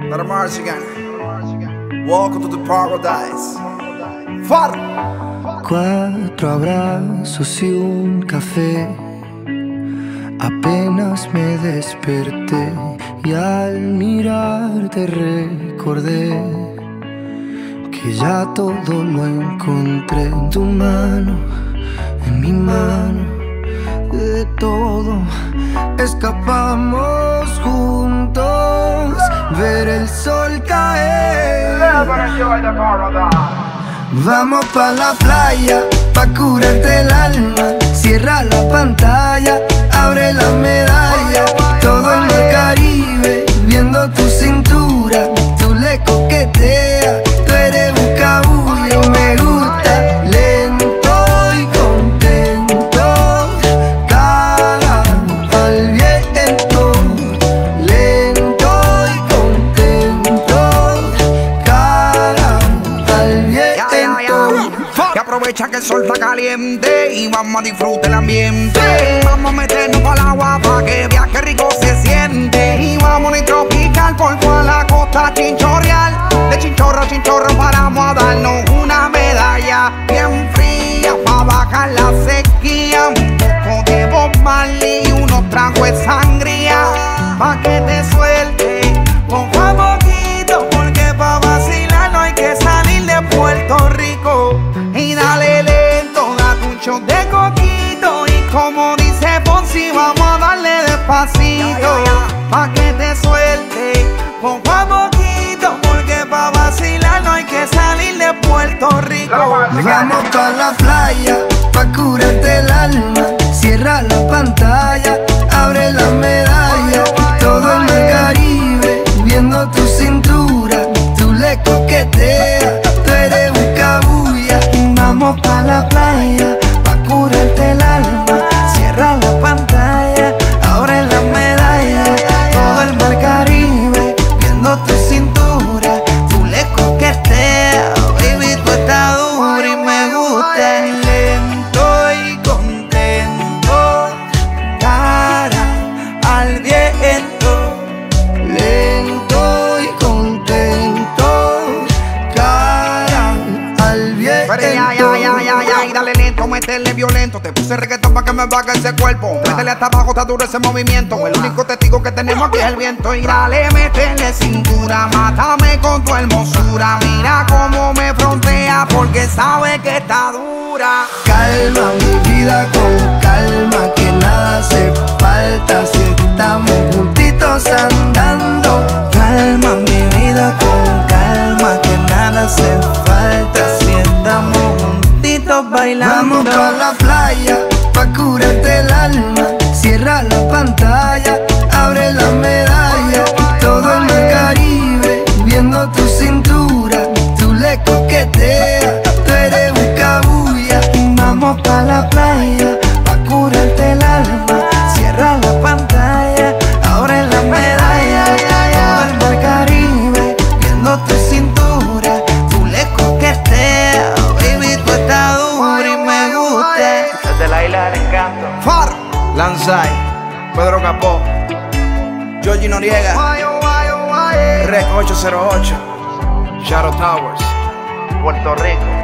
Not a Mars again. Welcome to the paradise. Far. 4 abrazos y un café. Apenas me desperté y al mirarte recordé que ya todo lo encontré en tu mano, en mi mano. De todo escapamos juntos, ver el sol caer. Vamos pa' la playa, pa' curarte el alma. Cierra la pantalla, abre la medalla. Todo en el Caribe, viendo tu cintura. Tú le coqueteas, tú eres buscabulla y me gusta. Lento y contento, cara al viento. Lento y contento, cara al viento. Que aprovecha que el sol está caliente y vamos a disfrutar el ambiente. Vamos a meternos para el agua pa' que viaje rico se siente. Y vamos a tropical por toda la costa chinchorreal. De chinchorro a chinchorro paramos a darnos una medalla bien fría pa' bajar la sequía. Un poco de Bob Marley y unos tragos de sangría pa' que te suelte poco a poquito, porque pa' vacilar no hay que salir de Puerto Rico. Y dale lento, date un shot de coquito. Y como dice Ponzi, vamos a darle despacito pa' que te suelte poco a poquito, porque pa' vacilar no hay que salir de Puerto Rico. Vamos pa' la playa, pa' curarte el alma. Cierra la pantalla, abre la medalla. Todo en el Caribe, viendo tu cintura. Tú le coqueteas, tú eres buscabulla. Vamos pa' la playa, pa' curarte el alma. Cierra la pantalla, abre la medalla. Todo el mar Caribe, viendo tu cintura. Tú le coqueteas, baby, tú estás dura y me gusta. Lento y contento, cara al viento. Lento y contento, cara al viento. Pero ya, y dale lento, métele violento. Te puse reggaetón pa' que me baje ese cuerpo. Métele hasta abajo, está duro ese movimiento. El único testigo que tenemos aquí es el viento. Y dale, métele cintura, mátame con tu hermosura. Mira cómo me frontea, porque sabe que está dura. Calma mi vida con calma, que nada hace falta si estamos juntitos andando. Calma mi vida con calma, que nada hace falta si estamos juntitos bailando. Vamos pa' la playa, pa' curarte el alma. Cierra la pantalla, abre la medalla. Todo en el Caribe, viendo tu cintura. Tú le coqueteas, tú eres buscabulla. Vamos pa' la playa, pa' curarte el alma. Cierra la pantalla, abre la medalla. Todo el mar Caribe, viendo tu cintura. Tú le coqueteas, baby, tú estás dura y me gusta. Desde la isla del encanto. Far, Lanzai, Pedro Capó, Georgie Noriega, Rec 808, Shadow Towers, Puerto Rico.